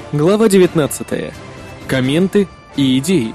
Глава 19. Комменты и идеи.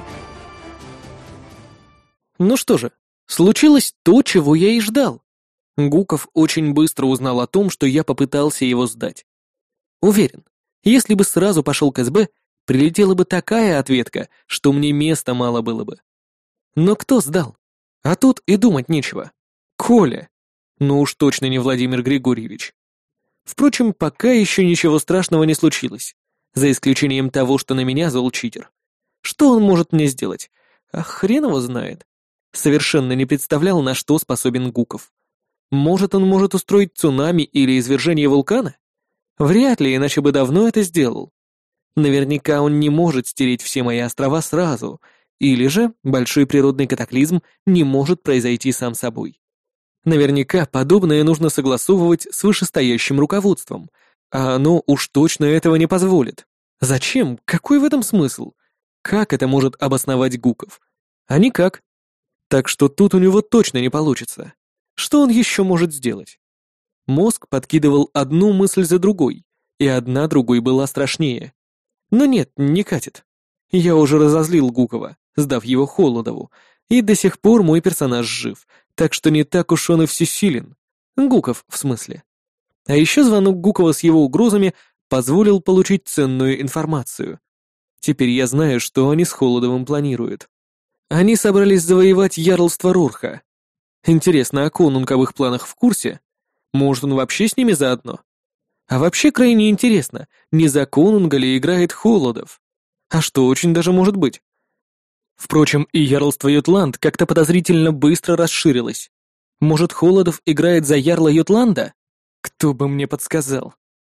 Ну что же, случилось то, чего я и ждал. Гуков очень быстро узнал о том, что я попытался его сдать. Уверен, если бы сразу пошел к СБ, прилетела бы такая ответка, что мне места мало было бы. Но кто сдал? А тут и думать нечего. Коля. Ну уж точно не Владимир Григорьевич. Впрочем, пока еще ничего страшного не случилось. За исключением того, что на меня зол читер. Что он может мне сделать? А хрен его знает. Совершенно не представлял, на что способен Гуков. Может, он может устроить цунами или извержение вулкана? Вряд ли, иначе бы давно это сделал. Наверняка он не может стереть все мои острова сразу, или же большой природный катаклизм не может произойти сам собой. Наверняка подобное нужно согласовывать с вышестоящим руководством, а оно уж точно этого не позволит. Зачем? Какой в этом смысл? Как это может обосновать Гуков? А никак. Так что тут у него точно не получится. Что он еще может сделать? Мозг подкидывал одну мысль за другой, и одна другой была страшнее. Но нет, не катит. Я уже разозлил Гукова, сдав его Холодову, и до сих пор мой персонаж жив, так что не так уж он и всесилен. Гуков, в смысле. А еще звонок Гукова с его угрозами позволил получить ценную информацию. Теперь я знаю, что они с Холодовым планируют. Они собрались завоевать ярлство Рорха. Интересно, а Конунг об их планах в курсе? Может, он вообще с ними заодно? А вообще крайне интересно, не за Конунга ли играет Холодов? А что, очень даже может быть. Впрочем, и ярлство Йотланд как-то подозрительно быстро расширилось. Может, Холодов играет за ярла Йотланда? Кто бы мне подсказал?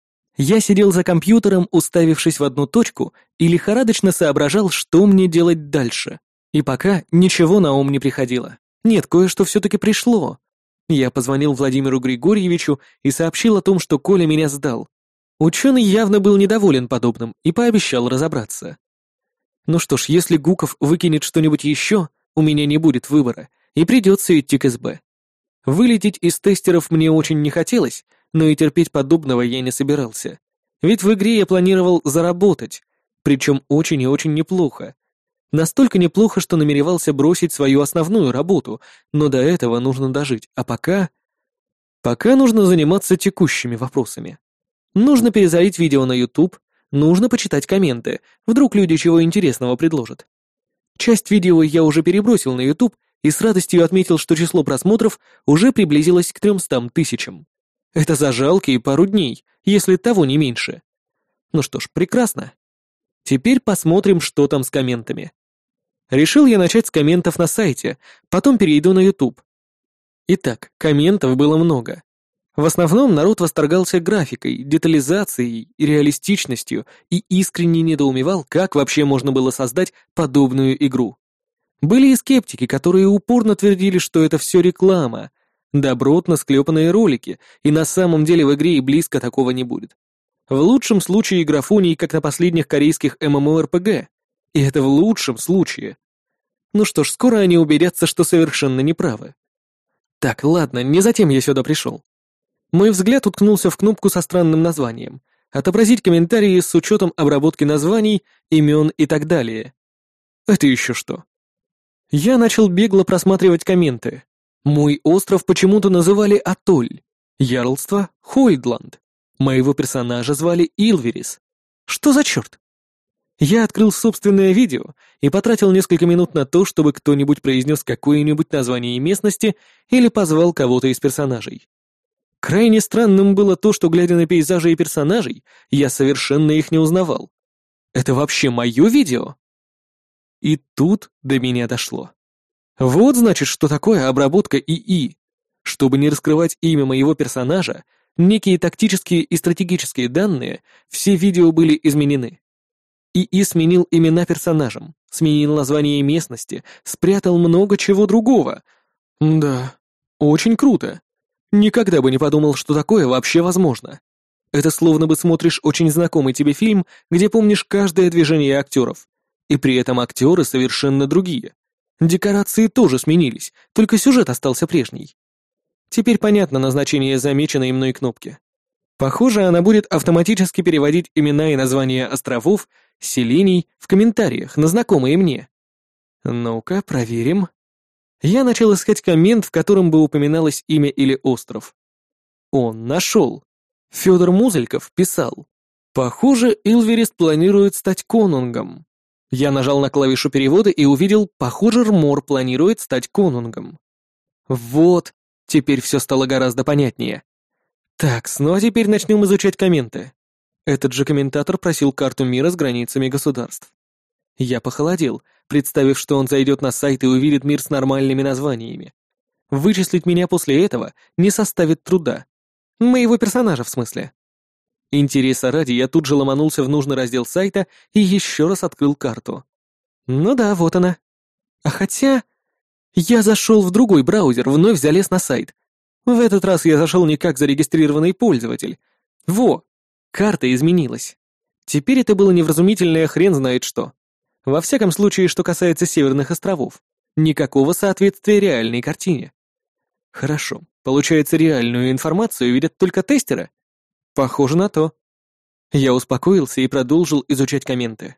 Я сидел за компьютером, уставившись в одну точку, и лихорадочно соображал, что мне делать дальше. И пока ничего на ум не приходило. Нет, кое-что все-таки пришло. Я позвонил Владимиру Григорьевичу и сообщил о том, что Коля меня сдал. Ученый явно был недоволен подобным и пообещал разобраться. Ну что ж, если Гуков выкинет что-нибудь еще, у меня не будет выбора, и придется идти к СБ. Вылететь из тестеров мне очень не хотелось, но и терпеть подобного я не собирался. Ведь в игре я планировал заработать, причем очень и очень неплохо. Настолько неплохо, что намеревался бросить свою основную работу, но до этого нужно дожить, а пока... Пока нужно заниматься текущими вопросами. Нужно перезалить видео на YouTube, нужно почитать комменты, вдруг люди чего интересного предложат. Часть видео я уже перебросил на YouTube и с радостью отметил, что число просмотров уже приблизилось к 300 000. Это за жалкие пару дней, если того не меньше. Ну что ж, прекрасно. Теперь посмотрим, что там с комментами. Решил я начать с комментов на сайте, потом перейду на YouTube. Итак, комментов было много. В основном народ восторгался графикой, детализацией и реалистичностью и искренне недоумевал, как вообще можно было создать подобную игру. Были и скептики, которые упорно твердили, что это все реклама, добротно склепанные ролики, и на самом деле в игре и близко такого не будет. В лучшем случае графоний, как на последних корейских MMORPG. И это в лучшем случае. Ну что ж, скоро они убедятся, что совершенно неправы. Так, ладно, не затем я сюда пришел. Мой взгляд уткнулся в кнопку со странным названием «Отобразить комментарии с учетом обработки названий, имен и так далее». Это еще что? Я начал бегло просматривать комменты. Мой остров почему-то называли Атоль, ярлство — Хойдланд. Моего персонажа звали Илверис. Что за черт? Я открыл собственное видео и потратил несколько минут на то, чтобы кто-нибудь произнес какое-нибудь название местности или позвал кого-то из персонажей. Крайне странным было то, что, глядя на пейзажи и персонажей, я совершенно их не узнавал. Это вообще мое видео? И тут до меня дошло. Вот значит, что такое обработка ИИ. Чтобы не раскрывать имя моего персонажа, некие тактические и стратегические данные, все видео были изменены. ИИ сменил имена персонажам, сменил название местности, спрятал много чего другого. Да, очень круто. Никогда бы не подумал, что такое вообще возможно. Это словно бы смотришь очень знакомый тебе фильм, где помнишь каждое движение актеров, и при этом актеры совершенно другие. Декорации тоже сменились, только сюжет остался прежний. Теперь понятно назначение замеченной мной кнопки. Похоже, она будет автоматически переводить имена и названия островов, селений в комментариях на знакомые мне. Ну-ка, проверим. Я начал искать коммент, в котором бы упоминалось имя или остров. Он нашел. Федор Музыльков писал: «Похоже, Илверест планирует стать конунгом». Я нажал на клавишу перевода и увидел: «Похоже, Рмор планирует стать конунгом». Вот, теперь все стало гораздо понятнее. Так, ну а теперь начнем изучать комменты. Этот же комментатор просил карту мира с границами государств. Я похолодел, представив, что он зайдет на сайт и увидит мир с нормальными названиями. Вычислить меня после этого не составит труда. Моего персонажа, в смысле. Интереса ради, я тут же ломанулся в нужный раздел сайта и еще раз открыл карту. Ну да, вот она. А хотя... Я зашел в другой браузер, вновь залез на сайт. В этот раз я зашел не как зарегистрированный пользователь. Во! Карта изменилась. Теперь это было невразумительное хрен знает что. Во всяком случае, что касается Северных островов. Никакого соответствия реальной картине. Хорошо, получается, реальную информацию видят только тестеры? Похоже на то. Я успокоился и продолжил изучать комменты.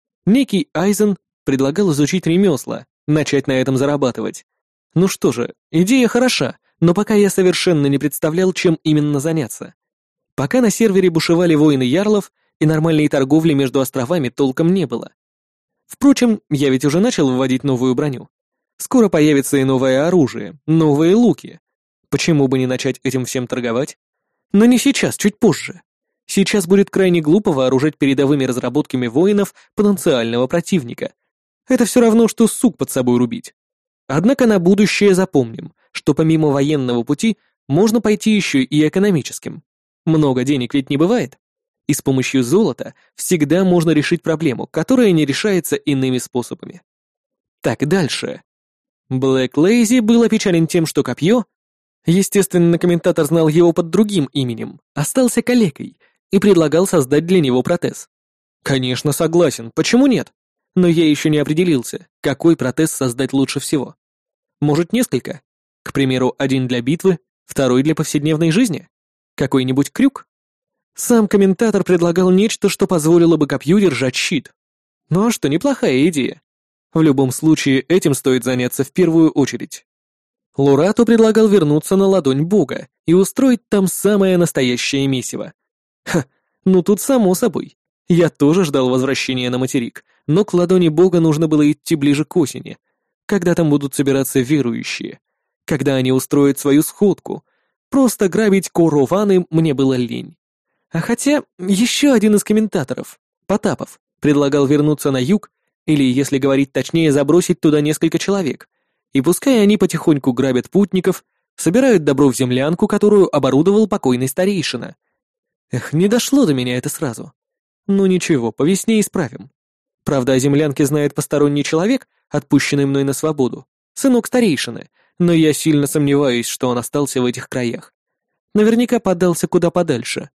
Некий Айзен предлагал изучить ремесла, начать на этом зарабатывать. Ну что же, идея хороша, но пока я совершенно не представлял, чем именно заняться. Пока на сервере бушевали войны ярлов, и нормальной торговли между островами толком не было. Впрочем, я ведь уже начал вводить новую броню. Скоро появится и новое оружие, новые луки. Почему бы не начать этим всем торговать? Но не сейчас, чуть позже. Сейчас будет крайне глупо вооружать передовыми разработками воинов потенциального противника. Это все равно, что сук под собой рубить. Однако на будущее запомним, что помимо военного пути можно пойти еще и экономическим. Много денег ведь не бывает. И с помощью золота всегда можно решить проблему, которая не решается иными способами. Так, дальше. Блэк Лейзи был опечален тем, что копье, естественно, комментатор знал его под другим именем, остался калекой и предлагал создать для него протез. Конечно, согласен, почему нет? Но я еще не определился, какой протез создать лучше всего. Может, несколько? К примеру, один для битвы, второй для повседневной жизни? Какой-нибудь крюк? Сам комментатор предлагал нечто, что позволило бы копью держать щит. Ну а что, неплохая идея. В любом случае, этим стоит заняться в первую очередь. Лурату предлагал вернуться на ладонь бога и устроить там самое настоящее месиво. Ха, ну тут само собой. Я тоже ждал возвращения на материк, но к ладони бога нужно было идти ближе к осени, когда там будут собираться верующие, когда они устроят свою сходку. Просто грабить Корованы мне было лень. А хотя еще один из комментаторов, Потапов, предлагал вернуться на юг, или, если говорить точнее, забросить туда несколько человек, и пускай они потихоньку грабят путников, собирают добро в землянку, которую оборудовал покойный старейшина. Эх, не дошло до меня это сразу. Ну ничего, по весне исправим. Правда, о землянке знает посторонний человек, отпущенный мной на свободу, сынок старейшины, но я сильно сомневаюсь, что он остался в этих краях. Наверняка подался куда подальше.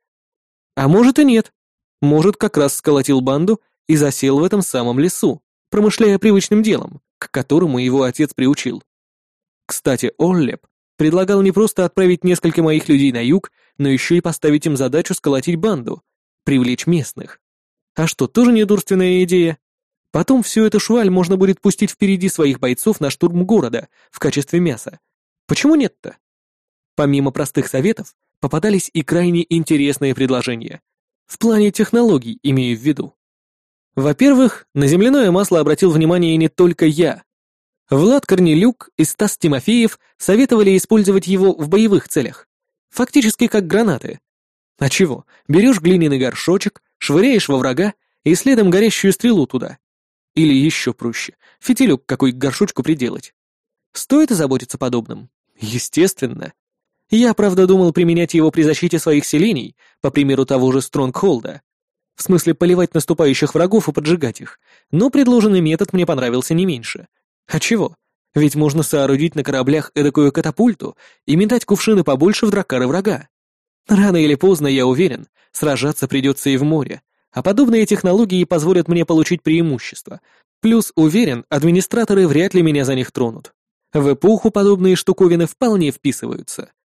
А может и нет. Может, как раз сколотил банду и засел в этом самом лесу, промышляя привычным делом, к которому его отец приучил. Кстати, Оллеп предлагал не просто отправить несколько моих людей на юг, но еще и поставить им задачу сколотить банду, привлечь местных. А что, тоже недурственная идея? Потом всю эту шваль можно будет пустить впереди своих бойцов на штурм города в качестве мяса. Почему нет-то? Помимо простых советов, попадались и крайне интересные предложения. В плане технологий, имею в виду. Во-первых, на земляное масло обратил внимание не только я. Влад Корнелюк и Стас Тимофеев советовали использовать его в боевых целях. Фактически как гранаты. А чего? Берешь глиняный горшочек, швыряешь во врага и следом горящую стрелу туда. Или еще проще, фитилек какой к горшочку приделать. Стоит озаботиться подобным? Естественно. Я, правда, думал применять его при защите своих селений, по примеру того же Стронгхолда. В смысле поливать наступающих врагов и поджигать их, но предложенный метод мне понравился не меньше. А чего? Ведь можно соорудить на кораблях эдакую катапульту и метать кувшины побольше в дракары врага. Рано или поздно, я уверен, сражаться придется и в море, а подобные технологии позволят мне получить преимущество. Плюс, уверен, администраторы вряд ли меня за них тронут. В эпоху подобные штуковины вполне вписываются.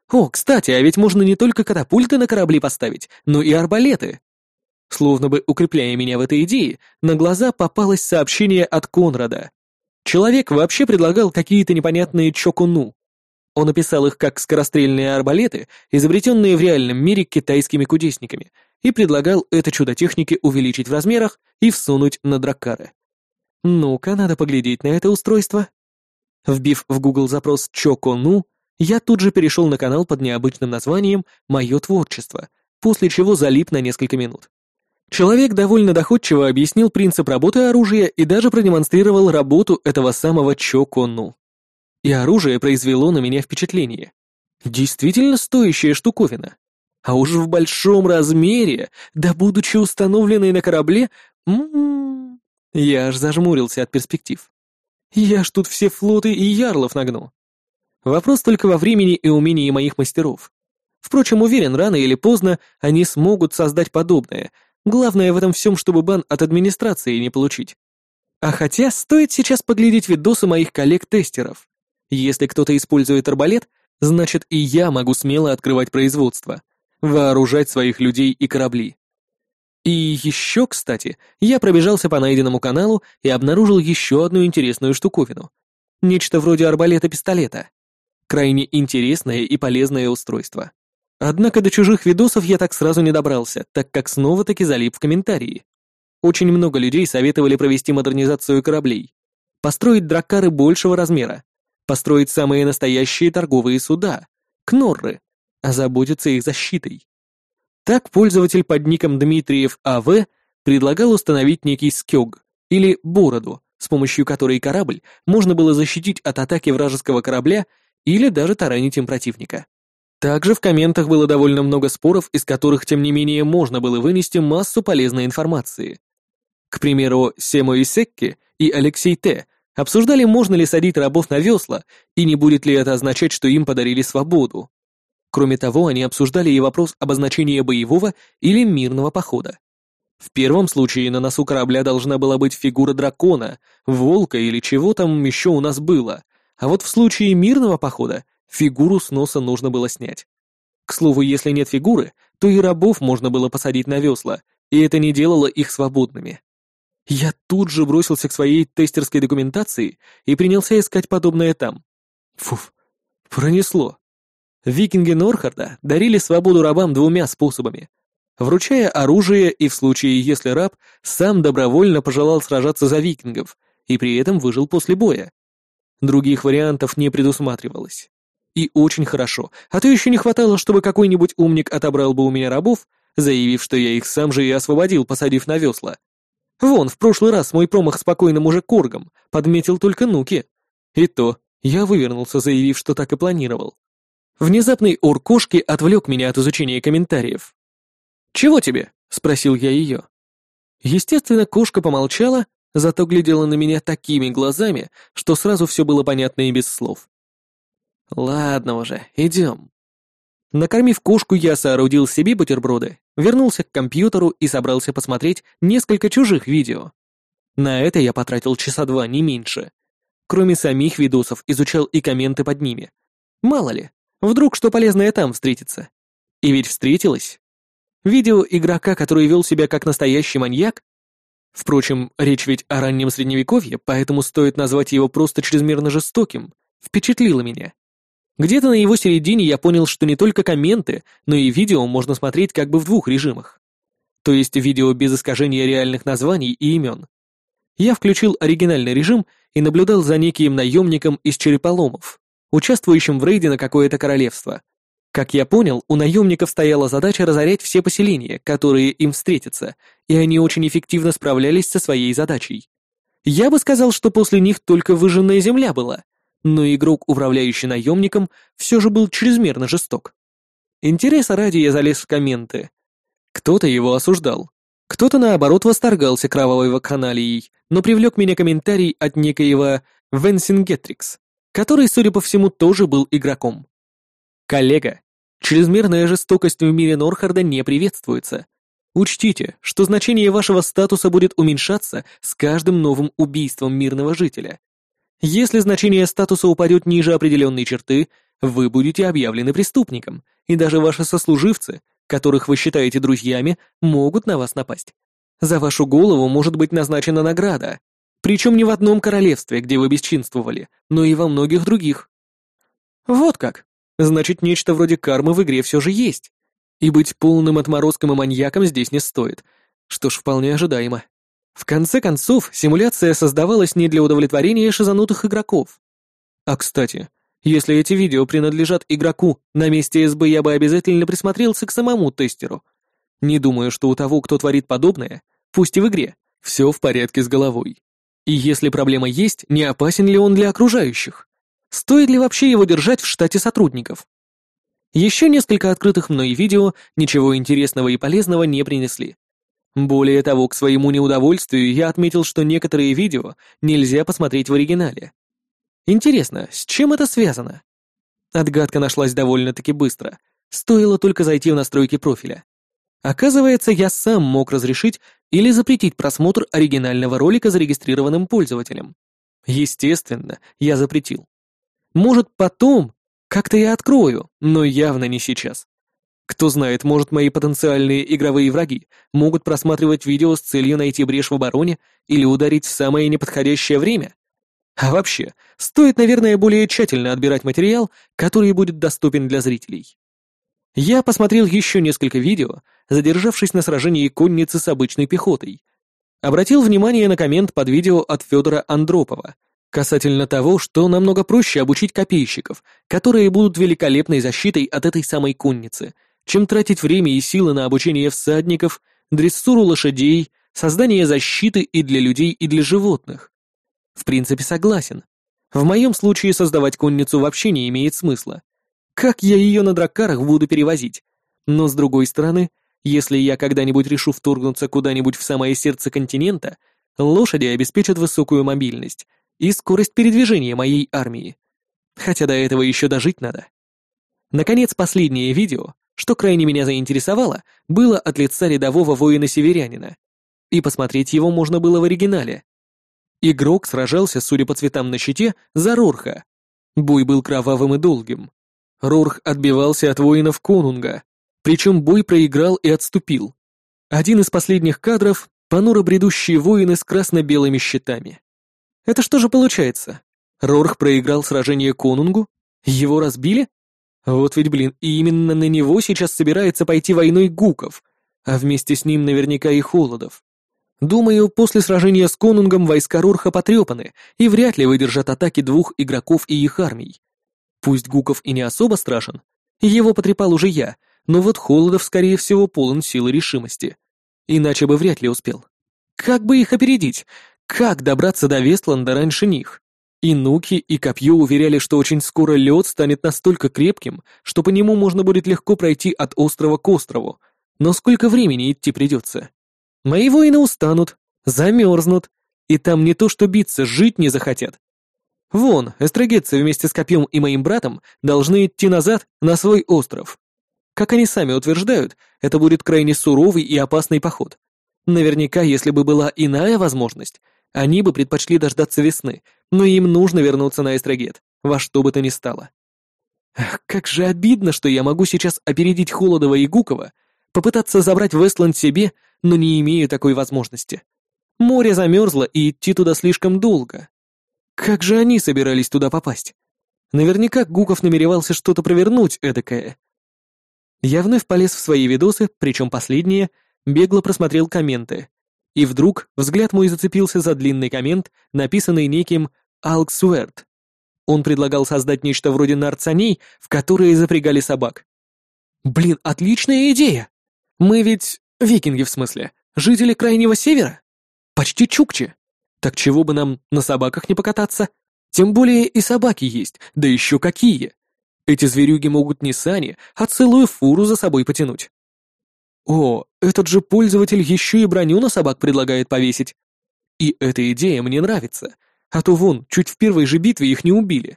О, кстати, а ведь можно не только катапульты на корабли поставить, но и арбалеты. Словно бы укрепляя меня в этой идее, на глаза попалось сообщение от Конрада. Человек вообще предлагал какие-то непонятные чокуну. Он описал их как скорострельные арбалеты, изобретенные в реальном мире китайскими кудесниками, и предлагал это чудо техники увеличить в размерах и всунуть на драккары. Ну-ка, надо поглядеть на это устройство. Вбив в Google запрос «Чокону», я тут же перешел на канал под необычным названием «Мое творчество», после чего залип на несколько минут. Человек довольно доходчиво объяснил принцип работы оружия и даже продемонстрировал работу этого самого Чокону. И оружие произвело на меня впечатление. Действительно стоящая штуковина. А уж в большом размере, да будучи установленной на корабле, я аж зажмурился от перспектив. Я ж тут все флоты и ярлов нагну. Вопрос только во времени и умении моих мастеров. Впрочем, уверен, рано или поздно они смогут создать подобное. Главное в этом всем, чтобы бан от администрации не получить. А хотя стоит сейчас поглядеть видосы моих коллег-тестеров. Если кто-то использует арбалет, значит и я могу смело открывать производство, вооружать своих людей и корабли. И еще, кстати, я пробежался по найденному каналу и обнаружил еще одну интересную штуковину. Нечто вроде арбалета-пистолета. Крайне интересное и полезное устройство. Однако до чужих видосов я так сразу не добрался, так как снова-таки залип в комментарии. Очень много людей советовали провести модернизацию кораблей, построить драккары большего размера, построить самые настоящие торговые суда, кнорры, озаботиться их защитой. Так пользователь под ником Дмитриев АВ предлагал установить некий скёг, или бороду, с помощью которой корабль можно было защитить от атаки вражеского корабля или даже таранить им противника. Также в комментах было довольно много споров, из которых, тем не менее, можно было вынести массу полезной информации. К примеру, Семо Исекки и Алексей Т. обсуждали, можно ли садить рабов на весла, и не будет ли это означать, что им подарили свободу. Кроме того, они обсуждали и вопрос обозначения боевого или мирного похода. В первом случае на носу корабля должна была быть фигура дракона, волка или чего там еще у нас было, а вот в случае мирного похода фигуру с носа нужно было снять. К слову, если нет фигуры, то и рабов можно было посадить на весла, и это не делало их свободными. Я тут же бросился к своей тестерской документации и принялся искать подобное там. Фуф, пронесло. Викинги Норхарда дарили свободу рабам двумя способами. Вручая оружие и в случае, если раб сам добровольно пожелал сражаться за викингов и при этом выжил после боя. Других вариантов не предусматривалось. И очень хорошо, а то еще не хватало, чтобы какой-нибудь умник отобрал бы у меня рабов, заявив, что я их сам же и освободил, посадив на весла. Вон, в прошлый раз мой промах спокойным уже коргом подметил только Нуки. И то я вывернулся, заявив, что так и планировал. Внезапный ор кошки отвлек меня от изучения комментариев. «Чего тебе?» — спросил я ее. Естественно, кошка помолчала, зато глядела на меня такими глазами, что сразу все было понятно и без слов. «Ладно уже, идем». Накормив кошку, я соорудил себе бутерброды, вернулся к компьютеру и собрался посмотреть несколько чужих видео. На это я потратил часа 2, не меньше. Кроме самих видосов, изучал и комменты под ними. Мало ли, вдруг что полезное там встретится. И ведь встретилось. Видео игрока, который вел себя как настоящий маньяк. Впрочем, речь ведь о раннем средневековье, поэтому стоит назвать его просто чрезмерно жестоким, впечатлило меня. Где-то на его середине я понял, что не только комменты, но и видео можно смотреть как бы в двух режимах. То есть видео без искажения реальных названий и имен. Я включил оригинальный режим и наблюдал за неким наемником из череполомов, участвующим в рейде на какое-то королевство. Как я понял, у наемников стояла задача разорять все поселения, которые им встретятся, и они очень эффективно справлялись со своей задачей. Я бы сказал, что после них только выжженная земля была, но игрок, управляющий наемником, все же был чрезмерно жесток. Интереса ради я залез в комменты. Кто-то его осуждал, кто-то, наоборот, восторгался кровавой вакханалией, но привлек меня комментарий от некоего Венсингетрикс, который, судя по всему, тоже был игроком. «Коллега, чрезмерная жестокость в мире Норхарда не приветствуется. Учтите, что значение вашего статуса будет уменьшаться с каждым новым убийством мирного жителя. Если значение статуса упадет ниже определенной черты, вы будете объявлены преступником, и даже ваши сослуживцы, которых вы считаете друзьями, могут на вас напасть. За вашу голову может быть назначена награда, причем не в одном королевстве, где вы бесчинствовали, но и во многих других. Вот как. Значит, нечто вроде кармы в игре все же есть. И быть полным отморозком и маньяком здесь не стоит. Что ж, вполне ожидаемо. В конце концов, симуляция создавалась не для удовлетворения шизанутых игроков. А кстати, если эти видео принадлежат игроку, на месте СБ я бы обязательно присмотрелся к самому тестеру. Не думаю, что у того, кто творит подобное, пусть и в игре, все в порядке с головой. И если проблема есть, не опасен ли он для окружающих? Стоит ли вообще его держать в штате сотрудников? Еще несколько открытых мной видео ничего интересного и полезного не принесли. Более того, к своему неудовольствию я отметил, что некоторые видео нельзя посмотреть в оригинале. Интересно, с чем это связано? Отгадка нашлась довольно-таки быстро. Стоило только зайти в настройки профиля. Оказывается, я сам мог разрешить или запретить просмотр оригинального ролика зарегистрированным пользователем. Естественно, я запретил. Может, потом как-то я открою, но явно не сейчас. Кто знает, может, мои потенциальные игровые враги могут просматривать видео с целью найти брешь в обороне или ударить в самое неподходящее время. А вообще, стоит, наверное, более тщательно отбирать материал, который будет доступен для зрителей. Я посмотрел еще несколько видео, задержавшись на сражении конницы с обычной пехотой. Обратил внимание на коммент под видео от Федора Андропова касательно того, что намного проще обучить копейщиков, которые будут великолепной защитой от этой самой конницы, чем тратить время и силы на обучение всадников, дрессуру лошадей, создание защиты и для людей, и для животных. В принципе, согласен. В моем случае создавать конницу вообще не имеет смысла. Как я ее на драккарах буду перевозить? Но с другой стороны, если я когда-нибудь решу вторгнуться куда-нибудь в самое сердце континента, лошади обеспечат высокую мобильность и скорость передвижения моей армии. Хотя до этого еще дожить надо. Наконец, последнее видео, что крайне меня заинтересовало, было от лица рядового воина-северянина. И посмотреть его можно было в оригинале. Игрок сражался, судя по цветам на щите, за Рорха. Бой был кровавым и долгим. Рорх отбивался от воинов Конунга, причем бой проиграл и отступил. Один из последних кадров — понуро бредущие воины с красно-белыми щитами. Это что же получается? Рорх проиграл сражение Конунгу? Его разбили? Вот ведь, блин, и именно на него сейчас собирается пойти войной Гуков, а вместе с ним наверняка и Холодов. Думаю, после сражения с Конунгом войска Рорха потрепаны и вряд ли выдержат атаки двух игроков и их армий. Пусть Гуков и не особо страшен, его потрепал уже я, но вот Холодов, скорее всего, полон силы и решимости. Иначе бы вряд ли успел. Как бы их опередить? Как добраться до Вестланда раньше них? И Нуки, и Копье уверяли, что очень скоро лед станет настолько крепким, что по нему можно будет легко пройти от острова к острову. Но сколько времени идти придется? Мои воины устанут, замерзнут, и там не то что биться, жить не захотят. Вон, эстрагетцы вместе с Копьем и моим братом должны идти назад на свой остров. Как они сами утверждают, это будет крайне суровый и опасный поход. Наверняка, если бы была иная возможность, они бы предпочли дождаться весны, но им нужно вернуться на Эстрагет, во что бы то ни стало. Ах, как же обидно, что я могу сейчас опередить Холодова и Гукова, попытаться забрать Вестланд себе, но не имею такой возможности. Море замерзло, и идти туда слишком долго. Как же они собирались туда попасть? Наверняка Гуков намеревался что-то провернуть эдакое. Я вновь полез в свои видосы, причем последние, бегло просмотрел комменты. И вдруг взгляд мой зацепился за длинный коммент, написанный неким Алксуэрт. Он предлагал создать нечто вроде нарцаней, в которые запрягали собак. Блин, отличная идея! Мы ведь, викинги в смысле, жители Крайнего Севера? Почти чукчи. Так чего бы нам на собаках не покататься? Тем более и собаки есть, да еще какие! Эти зверюги могут не сани, а целую фуру за собой потянуть. О, этот же пользователь еще и броню на собак предлагает повесить. И эта идея мне нравится, а то вон, чуть в первой же битве их не убили.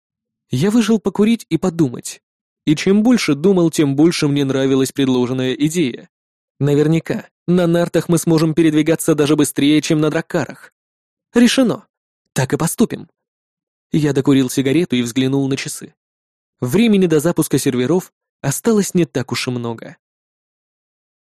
Я вышел покурить и подумать. И чем больше думал, тем больше мне нравилась предложенная идея. Наверняка, на нартах мы сможем передвигаться даже быстрее, чем на драккарах. Решено. Так и поступим. Я докурил сигарету и взглянул на часы. Времени до запуска серверов осталось не так уж и много.